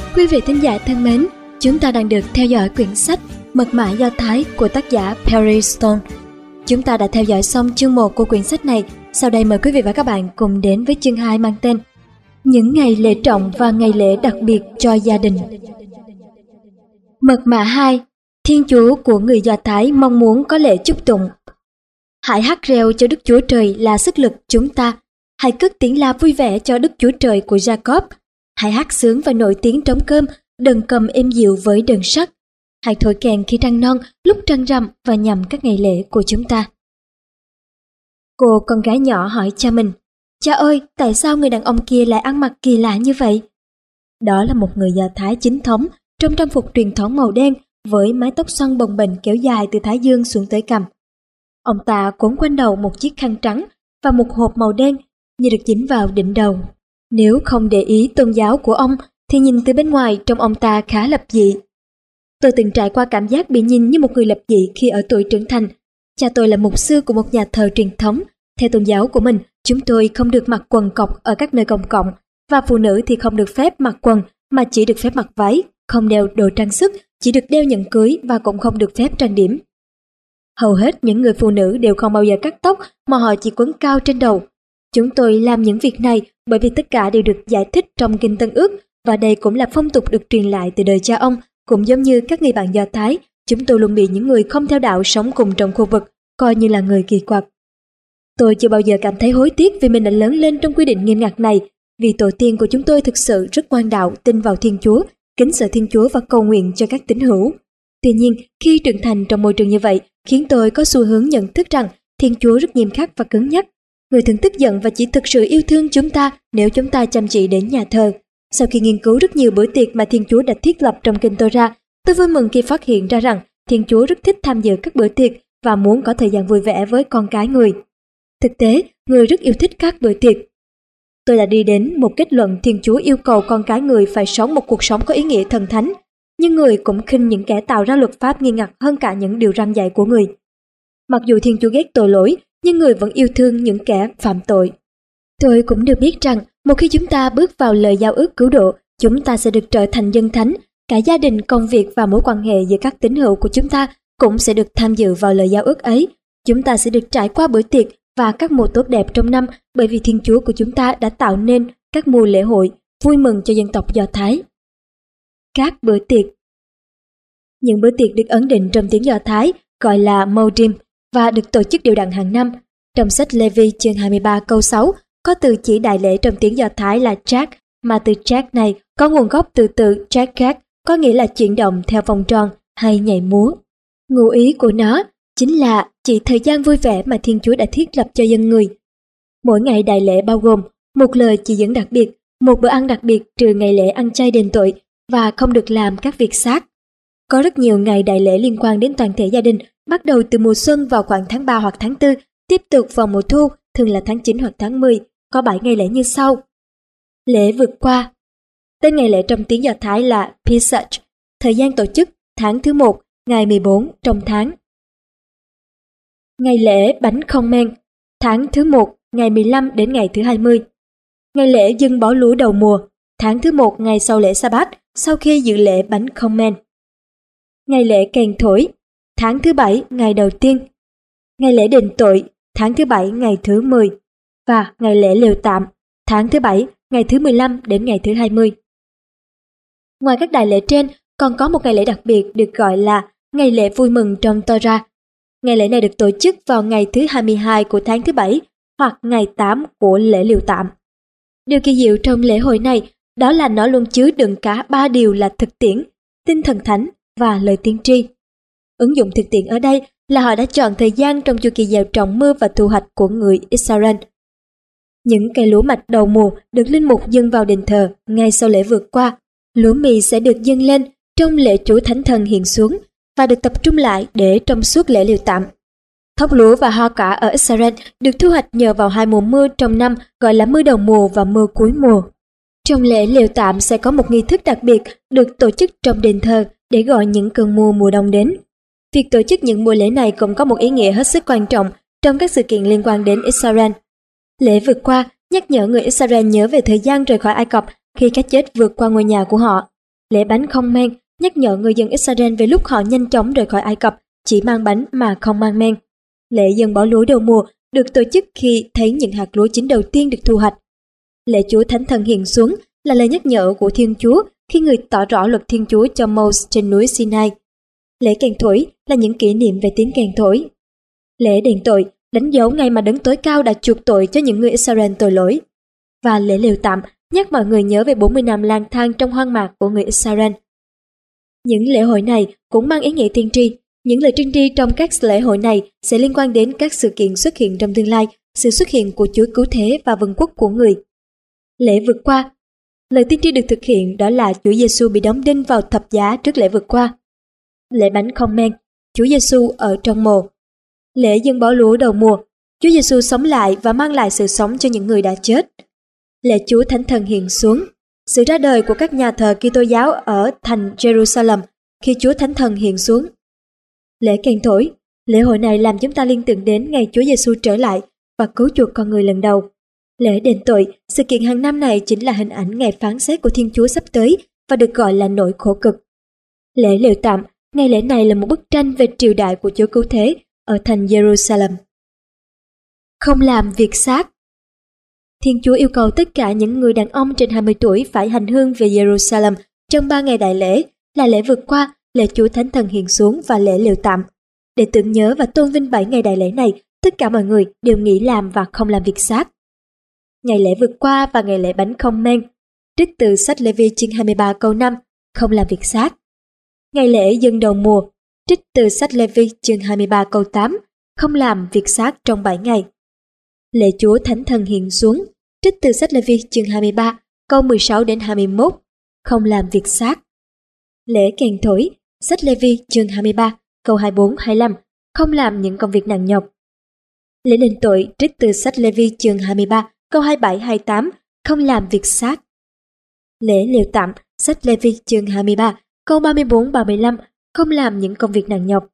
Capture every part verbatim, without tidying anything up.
Quý vị thính giả thân mến, chúng ta đang được theo dõi quyển sách Mật mã Do Thái của tác giả Perry Stone. Chúng ta đã theo dõi xong chương một của quyển sách này. Sau đây mời quý vị và các bạn cùng đến với chương hai mang tên Những ngày lễ trọng và ngày lễ đặc biệt cho gia đình. Mật mã hai. Thiên Chúa của người Do Thái mong muốn có lễ chúc tụng. Hãy hát reo cho Đức Chúa Trời là sức lực chúng ta. Hãy cất tiếng la vui vẻ cho Đức Chúa Trời của Jacob. Hãy hát sướng và nổi tiếng trống cơm, đờn cầm êm dịu với đờn sắt. Hãy thổi kèn khi trăng non, lúc trăng rằm và nhằm các ngày lễ của chúng ta. Cô con gái nhỏ hỏi cha mình, cha ơi, tại sao người đàn ông kia lại ăn mặc kỳ lạ như vậy? Đó là một người Do Thái chính thống, trong trang phục truyền thống màu đen, với mái tóc xoăn bồng bềnh kéo dài từ thái dương xuống tới cằm. Ông ta quấn quanh đầu một chiếc khăn trắng và một hộp màu đen như được dính vào đỉnh đầu. Nếu không để ý tôn giáo của ông thì nhìn từ bên ngoài trông ông ta khá lập dị. Tôi từng trải qua cảm giác bị nhìn như một người lập dị khi ở tuổi trưởng thành. Cha tôi là mục sư của một nhà thờ truyền thống. Theo tôn giáo của mình, chúng tôi không được mặc quần cộc ở các nơi công cộng, và phụ nữ thì không được phép mặc quần mà chỉ được phép mặc váy, không đeo đồ trang sức, chỉ được đeo nhẫn cưới và cũng không được phép trang điểm. Hầu hết những người phụ nữ đều không bao giờ cắt tóc mà họ chỉ quấn cao trên đầu. Chúng tôi làm những việc này bởi vì tất cả đều được giải thích trong Kinh Tân Ước, và đây cũng là phong tục được truyền lại từ đời cha ông. Cũng giống như các người bạn Do Thái, chúng tôi luôn bị những người không theo đạo sống cùng trong khu vực coi như là người kỳ quặc. Tôi chưa bao giờ cảm thấy hối tiếc vì mình đã lớn lên trong quy định nghiêm ngặt này, vì tổ tiên của chúng tôi thực sự rất ngoan đạo, tin vào Thiên Chúa, kính sợ Thiên Chúa và cầu nguyện cho các tín hữu. Tuy nhiên, khi trưởng thành trong môi trường như vậy, khiến tôi có xu hướng nhận thức rằng Thiên Chúa rất nghiêm khắc và cứng nhắc. Người thường tức giận và chỉ thực sự yêu thương chúng ta nếu chúng ta chăm chỉ đến nhà thờ. Sau khi nghiên cứu rất nhiều bữa tiệc mà Thiên Chúa đã thiết lập trong Kinh Tô-ra, tôi vui mừng khi phát hiện ra rằng Thiên Chúa rất thích tham dự các bữa tiệc và muốn có thời gian vui vẻ với con cái người. Thực tế, người rất yêu thích các bữa tiệc. Tôi đã đi đến một kết luận Thiên Chúa yêu cầu con cái người phải sống một cuộc sống có ý nghĩa thần thánh, nhưng người cũng khinh những kẻ tạo ra luật pháp nghiêm ngặt hơn cả những điều răn dạy của người. Mặc dù Thiên Chúa ghét tội lỗi, nhưng người vẫn yêu thương những kẻ phạm tội. Tôi cũng được biết rằng một khi chúng ta bước vào lời giao ước cứu độ, chúng ta sẽ được trở thành dân thánh. Cả gia đình, công việc và mối quan hệ giữa các tín hữu của chúng ta cũng sẽ được tham dự vào lời giao ước ấy. Chúng ta sẽ được trải qua bữa tiệc và các mùa tốt đẹp trong năm, bởi vì Thiên Chúa của chúng ta đã tạo nên các mùa lễ hội vui mừng cho dân tộc Do Thái. Các bữa tiệc. Những bữa tiệc được ấn định trong tiếng Do Thái gọi là Moedim và được tổ chức đều đặn hàng năm. Trong sách Lê-vi chương hai mươi ba câu sáu có từ chỉ đại lễ trong tiếng Do Thái là Chak, mà từ Chak này có nguồn gốc từ từ Chakak, có nghĩa là chuyển động theo vòng tròn hay nhảy múa. Ngụ ý của nó chính là chỉ thời gian vui vẻ mà Thiên Chúa đã thiết lập cho dân người. Mỗi ngày đại lễ bao gồm một lời chỉ dẫn đặc biệt, một bữa ăn đặc biệt trừ ngày lễ ăn chay đền tội, và không được làm các việc xác. Có rất nhiều ngày đại lễ liên quan đến toàn thể gia đình, bắt đầu từ mùa xuân vào khoảng tháng ba hoặc tháng tư, tiếp tục vào mùa thu, thường là tháng chín hoặc tháng mười, có bảy ngày lễ như sau. Lễ vượt qua. Tên ngày lễ trong tiếng Do Thái là Pesach, thời gian tổ chức tháng thứ một, ngày mười bốn trong tháng. Ngày lễ bánh không men, tháng thứ một, ngày mười lăm đến ngày thứ hai mươi. Ngày lễ dâng bó lúa đầu mùa, tháng thứ một ngày sau lễ Sa-bát, sau khi dự lễ bánh không men. Ngày lễ kèn thổi, tháng thứ bảy, ngày đầu tiên. Ngày lễ đền tội, tháng thứ bảy, ngày thứ mười. Và ngày lễ lều tạm, tháng thứ bảy, ngày thứ mười lăm đến ngày thứ hai mươi. Ngoài các đại lễ trên, còn có một ngày lễ đặc biệt được gọi là ngày lễ vui mừng trong Tô-ra. Ngày lễ này được tổ chức vào ngày thứ hai mươi hai của tháng thứ bảy hoặc ngày tám của lễ lều tạm. Điều kỳ diệu trong lễ hội này đó là nó luôn chứa đựng cả ba điều là thực tiễn, tinh thần thánh và lời tiên tri. Ứng dụng thực tiễn ở đây là họ đã chọn thời gian trong chu kỳ gieo trồng, mưa và thu hoạch của người Israel. Những cây lúa mạch đầu mùa được linh mục dâng vào đền thờ ngay sau lễ vượt qua. Lúa mì sẽ được dâng lên trong lễ Chúa Thánh Thần hiện xuống và được tập trung lại để trong suốt lễ lều tạm. Thóc lúa và hoa quả ở Israel được thu hoạch nhờ vào hai mùa mưa trong năm, gọi là mưa đầu mùa và mưa cuối mùa. Trong lễ lều tạm sẽ có một nghi thức đặc biệt được tổ chức trong đền thờ để gọi những cơn mưa mùa đông đến. Việc tổ chức những buổi lễ này cũng có một ý nghĩa hết sức quan trọng trong các sự kiện liên quan đến Israel. Lễ vượt qua nhắc nhở người Israel nhớ về thời gian rời khỏi Ai Cập khi cái chết vượt qua ngôi nhà của họ. Lễ bánh không men nhắc nhở người dân Israel về lúc họ nhanh chóng rời khỏi Ai Cập, chỉ mang bánh mà không mang men. Lễ dâng bỏ lúa đầu mùa được tổ chức khi thấy những hạt lúa chín đầu tiên được thu hoạch. Lễ Chúa Thánh Thần hiện xuống là lời nhắc nhở của Thiên Chúa khi người tỏ rõ luật Thiên Chúa cho Moses trên núi Sinai. Lễ kèn thổi là những kỷ niệm về tiếng kèn thổi. Lễ đền tội đánh dấu ngày mà Đấng Tối Cao đã chuộc tội cho những người Israel tội lỗi. Và lễ lều tạm nhắc mọi người nhớ về bốn mươi năm lang thang trong hoang mạc của người Israel. Những lễ hội này cũng mang ý nghĩa tiên tri. Những lời tiên tri trong các lễ hội này sẽ liên quan đến các sự kiện xuất hiện trong tương lai, sự xuất hiện của Chúa Cứu Thế và vương quốc của người. Lễ vượt qua. Lời tiên tri được thực hiện đó là Chúa Giêsu bị đóng đinh vào thập giá trước lễ vượt qua. Lễ bánh không men, Chúa Giêsu ở trong mồ. Lễ dâng bỏ lúa đầu mùa, Chúa Giêsu sống lại và mang lại sự sống cho những người đã chết. Lễ Chúa Thánh Thần hiện xuống, sự ra đời của các nhà thờ Kitô giáo ở thành Jerusalem khi Chúa Thánh Thần hiện xuống. Lễ kèn thổi, lễ hội này làm chúng ta liên tưởng đến ngày Chúa Giêsu trở lại và cứu chuộc con người lần đầu. Lễ đền tội, sự kiện hàng năm này chính là hình ảnh ngày phán xét của Thiên Chúa sắp tới và được gọi là nỗi khổ cực. Lễ lều tạm, ngày lễ này là một bức tranh về triều đại của Chúa Cứu Thế ở thành Jerusalem. Không làm việc xác. Thiên Chúa yêu cầu tất cả những người đàn ông trên hai mươi tuổi phải hành hương về Jerusalem trong ba ngày đại lễ là lễ vượt qua, lễ Chúa Thánh Thần hiện xuống và lễ lều tạm. Để tưởng nhớ và tôn vinh bảy ngày đại lễ này, tất cả mọi người đều nghỉ làm và không làm việc xác. Ngày lễ vượt qua và ngày lễ bánh không men, trích từ sách Lê-vi chương hai mươi ba câu năm, không làm việc xác. Ngày lễ dâng đầu mùa, trích từ sách Lê-vi chương hai mươi ba câu tám, không làm việc xác trong bảy ngày. Lễ Chúa Thánh Thần hiện xuống, trích từ sách Lê-vi chương hai mươi ba câu mười sáu đến hai mươi mốt, không làm việc xác. Lễ kèn thổi, sách Lê-vi chương hai mươi ba câu hai mươi bốn hai mươi lăm, không làm những công việc nặng nhọc. Lễ đền tội, trích từ sách Lê-vi chương hai mươi ba câu hai mươi bảy hai mươi tám, không làm việc xác. Lễ lều tạm, sách Lê-vi chương hai mươi ba câu ba mươi bốn ba mươi lăm, không làm những công việc nặng nhọc.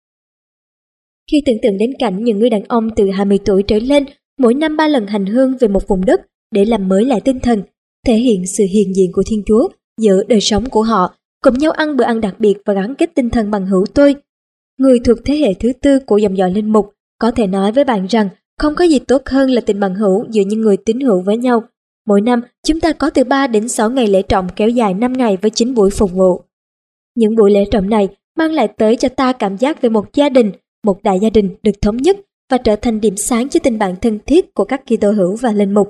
Khi tưởng tượng đến cảnh những người đàn ông từ hai mươi tuổi trở lên mỗi năm ba lần hành hương về một vùng đất để làm mới lại tinh thần, thể hiện sự hiện diện của Thiên Chúa giữa đời sống của họ, cùng nhau ăn bữa ăn đặc biệt và gắn kết tinh thần bằng hữu tôi. Người thuộc thế hệ thứ tư của dòng dõi linh mục có thể nói với bạn rằng không có gì tốt hơn là tình bằng hữu giữa những người tín hữu với nhau. Mỗi năm, chúng ta có từ ba đến sáu ngày lễ trọng kéo dài năm ngày với chín buổi phục vụ. Những buổi lễ trọng này mang lại tới cho ta cảm giác về một gia đình, một đại gia đình được thống nhất và trở thành điểm sáng cho tình bạn thân thiết của các Kitô hữu và linh mục.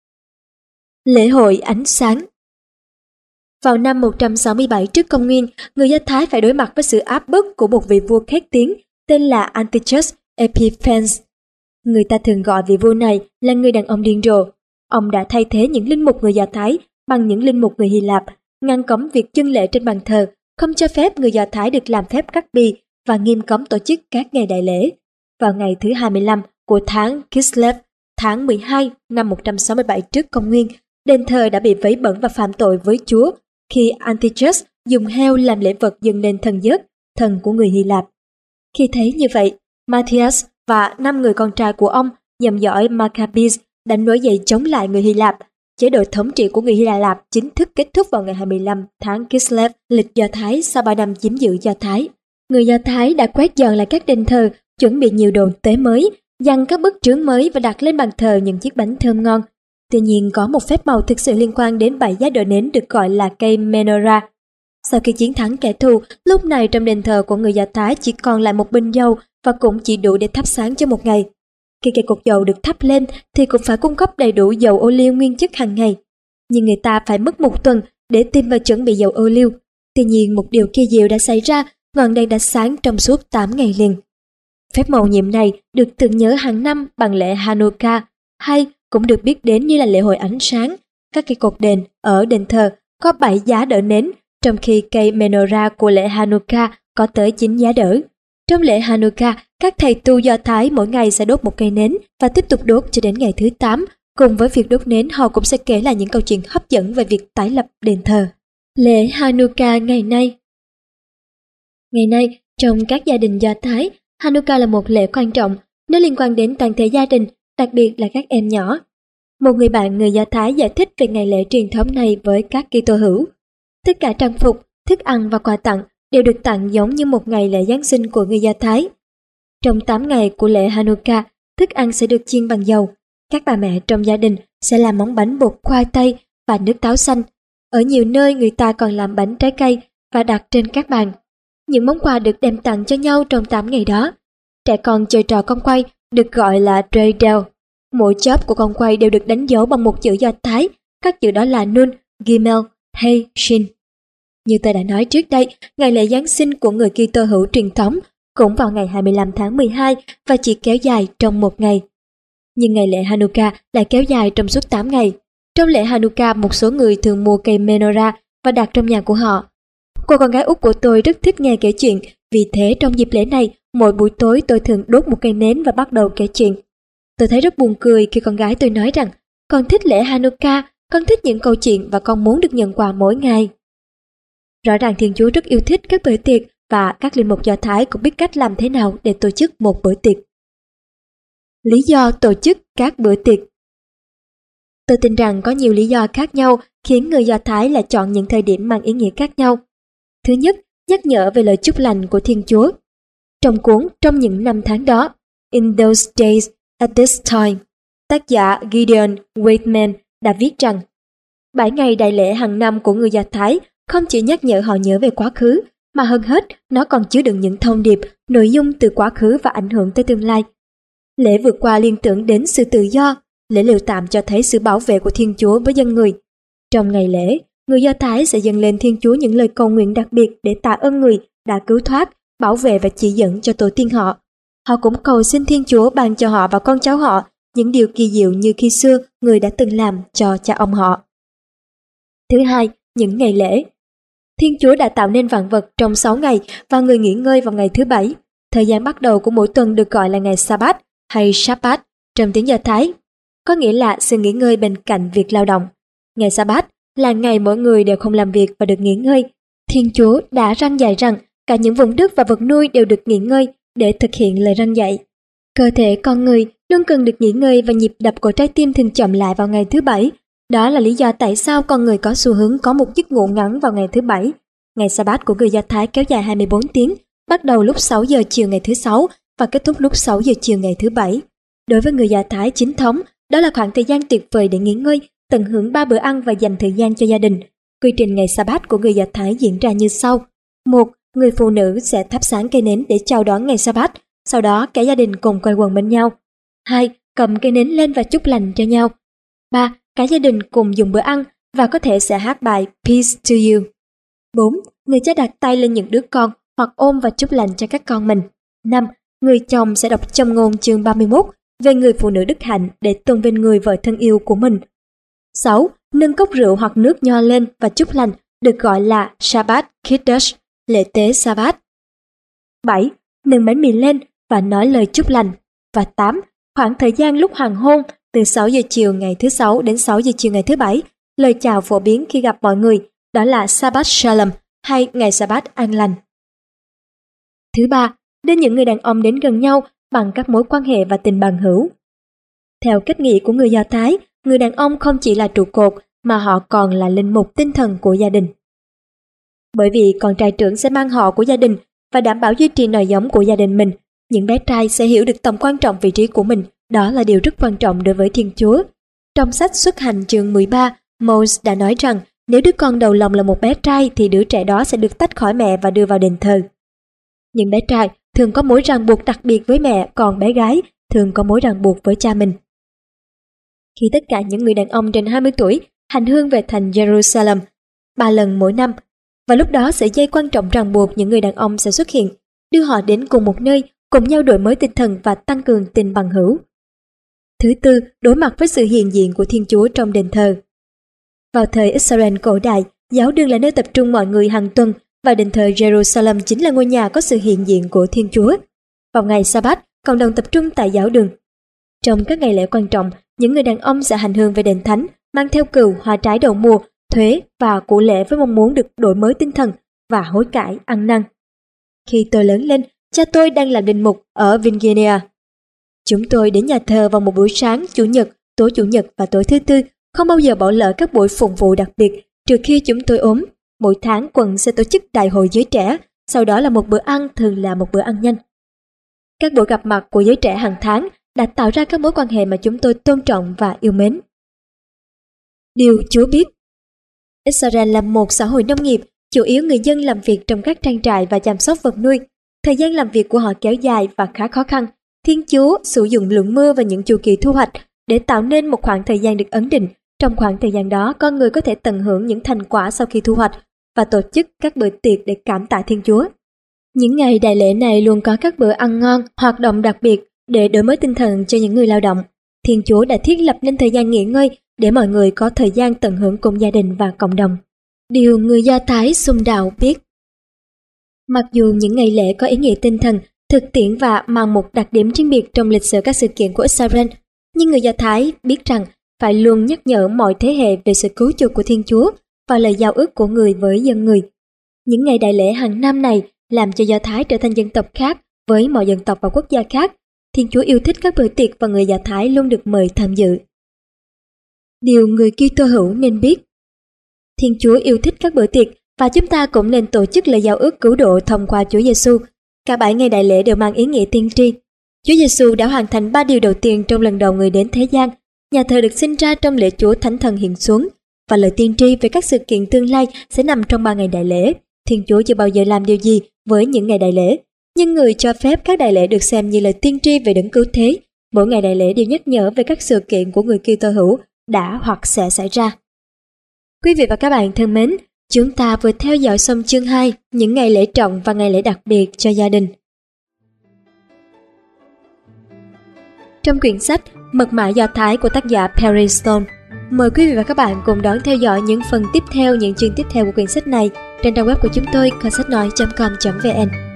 Lễ hội ánh sáng. Vào năm một trăm sáu mươi bảy trước công nguyên, người Do Thái phải đối mặt với sự áp bức của một vị vua khét tiếng tên là Antiochus Epiphanes. Người ta thường gọi vị vua này là người đàn ông điên rồ. Ông đã thay thế những linh mục người Do Thái bằng những linh mục người Hy Lạp, ngăn cấm việc chưng lễ trên bàn thờ, không cho phép người Do Thái được làm phép cắt bì và nghiêm cấm tổ chức các ngày đại lễ. Vào ngày thứ hai mươi lăm của tháng Kislev, tháng mười hai năm một trăm sáu mươi bảy trước công nguyên, đền thờ đã bị vấy bẩn và phạm tội với Chúa khi Antiochus dùng heo làm lễ vật dâng lên thần Zeus, thần của người Hy Lạp. Khi thấy như vậy, Matthias và năm người con trai của ông, dòng dõi Maccabees, đã nổi dậy chống lại người Hy Lạp. Chế độ thống trị của người Hy Lạp chính thức kết thúc vào ngày hai mươi lăm tháng Kislev, lịch Do Thái sau ba năm chiếm giữ Do Thái. Người Do Thái đã quét dọn lại các đền thờ, chuẩn bị nhiều đồ tế mới, dăng các bức trướng mới và đặt lên bàn thờ những chiếc bánh thơm ngon. Tuy nhiên, có một phép màu thực sự liên quan đến bảy giá đỡ nến được gọi là cây menorah. Sau khi chiến thắng kẻ thù, lúc này trong đền thờ của người Do Thái chỉ còn lại một bình dầu và cũng chỉ đủ để thắp sáng cho một ngày. Khi cây cột dầu được thắp lên thì cũng phải cung cấp đầy đủ dầu ô liu nguyên chất hàng ngày. Nhưng người ta phải mất một tuần để tìm và chuẩn bị dầu ô liu. Tuy nhiên, một điều kỳ diệu đã xảy ra, ngọn đèn đã sáng trong suốt tám ngày liền. Phép mầu nhiệm này được tưởng nhớ hàng năm bằng lễ Hanukkah, hay cũng được biết đến như là lễ hội ánh sáng. Các cây cột đèn ở đền thờ có bảy giá đỡ nến, trong khi cây menorah của lễ Hanukkah có tới chín giá đỡ. Trong lễ Hanukkah, các thầy tu Do Thái mỗi ngày sẽ đốt một cây nến và tiếp tục đốt cho đến ngày thứ tám. Cùng với việc đốt nến, họ cũng sẽ kể lại những câu chuyện hấp dẫn về việc tái lập đền thờ. Lễ Hanukkah ngày nay. Ngày nay, trong các gia đình Do Thái, Hanukkah là một lễ quan trọng, nó liên quan đến toàn thể gia đình, đặc biệt là các em nhỏ. Một người bạn người Do Thái giải thích về ngày lễ truyền thống này với các Kitô hữu. Tất cả trang phục, thức ăn và quà tặng đều được tặng giống như một ngày lễ Giáng sinh của người Do Thái. Trong tám ngày của lễ Hanukkah, thức ăn sẽ được chiên bằng dầu. Các bà mẹ trong gia đình sẽ làm món bánh bột khoai tây và nước táo xanh. Ở nhiều nơi người ta còn làm bánh trái cây và đặt trên các bàn. Những món quà được đem tặng cho nhau trong tám ngày đó. Trẻ con chơi trò con quay được gọi là dreidel. Mỗi chóp của con quay đều được đánh dấu bằng một chữ Do Thái, các chữ đó là Nun, Gimel hay Shin. Như tôi đã nói trước đây, ngày lễ Giáng sinh của người Kitô hữu truyền thống cũng vào ngày hai mươi lăm tháng mười hai và chỉ kéo dài trong một ngày. Nhưng ngày lễ Hanukkah lại kéo dài trong suốt tám ngày. Trong lễ Hanukkah, một số người thường mua cây menorah và đặt trong nhà của họ. Cô con gái út của tôi rất thích nghe kể chuyện, vì thế trong dịp lễ này, mỗi buổi tối tôi thường đốt một cây nến và bắt đầu kể chuyện. Tôi thấy rất buồn cười khi con gái tôi nói rằng, con thích lễ Hanukkah, con thích những câu chuyện và con muốn được nhận quà mỗi ngày. Rõ ràng Thiên Chúa rất yêu thích các bữa tiệc và các linh mục Do Thái cũng biết cách làm thế nào để tổ chức một bữa tiệc. Lý do tổ chức các bữa tiệc. Tôi tin rằng có nhiều lý do khác nhau khiến người Do Thái lại chọn những thời điểm mang ý nghĩa khác nhau. Thứ nhất, nhắc nhở về lời chúc lành của Thiên Chúa. Trong cuốn Trong những năm tháng đó, In Those Days at This Time, tác giả Gideon Waitman đã viết rằng, bảy ngày đại lễ hàng năm của người Do Thái không chỉ nhắc nhở họ nhớ về quá khứ, mà hơn hết nó còn chứa đựng những thông điệp, nội dung từ quá khứ và ảnh hưởng tới tương lai. Lễ vượt qua liên tưởng đến sự tự do, lễ liều tạm cho thấy sự bảo vệ của Thiên Chúa với dân người. Trong ngày lễ, người Do Thái sẽ dâng lên Thiên Chúa những lời cầu nguyện đặc biệt để tạ ơn người đã cứu thoát, bảo vệ và chỉ dẫn cho tổ tiên họ. Họ cũng cầu xin Thiên Chúa ban cho họ và con cháu họ những điều kỳ diệu như khi xưa người đã từng làm cho cha ông họ. Thứ hai, những ngày lễ. Thiên Chúa đã tạo nên vạn vật trong sáu ngày và người nghỉ ngơi vào ngày thứ bảy. Thời gian bắt đầu của mỗi tuần được gọi là ngày Sa-bát hay Shabbat trong tiếng Do Thái, có nghĩa là sự nghỉ ngơi bên cạnh việc lao động. Ngày Sa-bát là ngày mỗi người đều không làm việc và được nghỉ ngơi. Thiên Chúa đã răn dạy rằng cả những vùng đất và vật nuôi đều được nghỉ ngơi để thực hiện lời răn dạy. Cơ thể con người luôn cần được nghỉ ngơi và nhịp đập của trái tim thường chậm lại vào ngày thứ bảy. Đó là lý do tại sao con người có xu hướng có một giấc ngủ ngắn vào ngày thứ bảy. Ngày Sa-bát của người Do Thái kéo dài hai mươi bốn tiếng, bắt đầu lúc sáu giờ chiều ngày thứ sáu và kết thúc lúc sáu giờ chiều ngày thứ bảy. Đối với người Do Thái chính thống, đó là khoảng thời gian tuyệt vời để nghỉ ngơi, tận hưởng ba bữa ăn và dành thời gian cho gia đình. Quy trình ngày Sa-bát của người Do Thái diễn ra như sau. Một, người phụ nữ sẽ thắp sáng cây nến để chào đón ngày Sa-bát, sau đó cả gia đình cùng quây quần bên nhau. Hai, cầm cây nến lên và chúc lành cho nhau. Ba, cả gia đình cùng dùng bữa ăn và có thể sẽ hát bài Peace to you. Bốn, người cha đặt tay lên những đứa con hoặc ôm và chúc lành cho các con mình. Năm, người chồng sẽ đọc châm ngôn chương ba mươi mốt về người phụ nữ đức hạnh để tôn vinh người vợ thân yêu của mình. Sáu, nâng cốc rượu hoặc nước nho lên và chúc lành được gọi là Shabbat Kiddush, lễ tế Sa-bát. Bảy, nâng bánh mì lên và nói lời chúc lành. Và tám, khoảng thời gian lúc hoàng hôn từ sáu giờ chiều ngày thứ sáu đến sáu giờ chiều ngày thứ bảy, lời chào phổ biến khi gặp mọi người đó là Shabbat Shalom hay ngày Sa-bát an lành. Thứ ba, đưa những người đàn ông đến gần nhau bằng các mối quan hệ và tình bằng hữu. Theo cách nghĩ của người Do Thái, người đàn ông không chỉ là trụ cột mà họ còn là linh mục tinh thần của gia đình. Bởi vì con trai trưởng sẽ mang họ của gia đình và đảm bảo duy trì nòi giống của gia đình mình, những bé trai sẽ hiểu được tầm quan trọng vị trí của mình. Đó là điều rất quan trọng đối với Thiên Chúa. Trong sách Xuất Hành chương mười ba, Moses đã nói rằng nếu đứa con đầu lòng là một bé trai thì đứa trẻ đó sẽ được tách khỏi mẹ và đưa vào đền thờ. Những bé trai thường có mối ràng buộc đặc biệt với mẹ, còn bé gái thường có mối ràng buộc với cha mình. Khi tất cả những người đàn ông trên hai mươi tuổi hành hương về thành Jerusalem ba lần mỗi năm, và lúc đó sợi dây quan trọng ràng buộc những người đàn ông sẽ xuất hiện, đưa họ đến cùng một nơi, cùng nhau đổi mới tinh thần và tăng cường tình bằng hữu. Thứ tư, đối mặt với sự hiện diện của Thiên Chúa trong đền thờ. Vào thời Israel cổ đại, giáo đường là nơi tập trung mọi người hàng tuần và đền thờ Jerusalem chính là ngôi nhà có sự hiện diện của Thiên Chúa. Vào ngày Sa-bát, cộng đồng tập trung tại giáo đường. Trong các ngày lễ quan trọng, những người đàn ông sẽ hành hương về đền thánh, mang theo cừu, hoa trái đầu mùa, thuế và của lễ với mong muốn được đổi mới tinh thần và hối cải ăn năn. Khi tôi lớn lên, cha tôi đang làm linh mục ở Virginia. Chúng tôi đến nhà thờ vào một buổi sáng Chủ nhật, tối Chủ nhật và tối thứ Tư, không bao giờ bỏ lỡ các buổi phụng vụ đặc biệt trừ khi chúng tôi ốm. mỗi tháng quận sẽ tổ chức đại hội giới trẻ, sau đó là một bữa ăn, thường là một bữa ăn nhanh. Các buổi gặp mặt của giới trẻ hàng tháng đã tạo ra các mối quan hệ mà chúng tôi tôn trọng và yêu mến. Điều Chúa biết. Israel là một xã hội nông nghiệp, chủ yếu người dân làm việc trong các trang trại và chăm sóc vật nuôi. Thời gian làm việc của họ kéo dài và khá khó khăn. Thiên Chúa sử dụng lượng mưa và những chu kỳ thu hoạch để tạo nên một khoảng thời gian được ấn định. Trong khoảng thời gian đó, con người có thể tận hưởng những thành quả sau khi thu hoạch và tổ chức các bữa tiệc để cảm tạ Thiên Chúa. Những ngày đại lễ này luôn có các bữa ăn ngon, hoạt động đặc biệt để đổi mới tinh thần cho những người lao động. Thiên Chúa đã thiết lập nên thời gian nghỉ ngơi để mọi người có thời gian tận hưởng cùng gia đình và cộng đồng. Điều người Do Thái xung đạo biết. Mặc dù những ngày lễ có ý nghĩa tinh thần, thực tiễn và mang một đặc điểm riêng biệt trong lịch sử các sự kiện của Israel, nhưng người Do Thái biết rằng phải luôn nhắc nhở mọi thế hệ về sự cứu chuộc của Thiên Chúa và lời giao ước của người với dân người. Những ngày đại lễ hàng năm này làm cho Do Thái trở thành dân tộc khác với mọi dân tộc và quốc gia khác. Thiên Chúa yêu thích các bữa tiệc và người Do Thái luôn được mời tham dự. Điều người Kitô hữu nên biết. Thiên Chúa yêu thích các bữa tiệc và chúng ta cũng nên tổ chức lời giao ước cứu độ thông qua Chúa Giêsu. Cả bảy ngày đại lễ đều mang ý nghĩa tiên tri. Chúa Giêsu đã hoàn thành ba điều đầu tiên trong lần đầu người đến thế gian. Nhà thờ được sinh ra trong lễ Chúa Thánh Thần hiện xuống, và lời tiên tri về các sự kiện tương lai sẽ nằm trong ba ngày đại lễ. Thiên Chúa chưa bao giờ làm điều gì với những ngày đại lễ, nhưng người cho phép các đại lễ được xem như lời tiên tri về đấng cứu thế. Mỗi ngày đại lễ đều nhắc nhở về các sự kiện của người Kitô hữu đã hoặc sẽ xảy ra. Quý vị và các bạn thân mến, chúng ta vừa theo dõi xong chương hai, những ngày lễ trọng và ngày lễ đặc biệt cho gia đình. Trong quyển sách Mật mã Do Thái của tác giả Perry Stone, mời quý vị và các bạn cùng đón theo dõi những phần tiếp theo, những chương tiếp theo của quyển sách này trên trang web của chúng tôi conceptnoi chấm com chấm vn.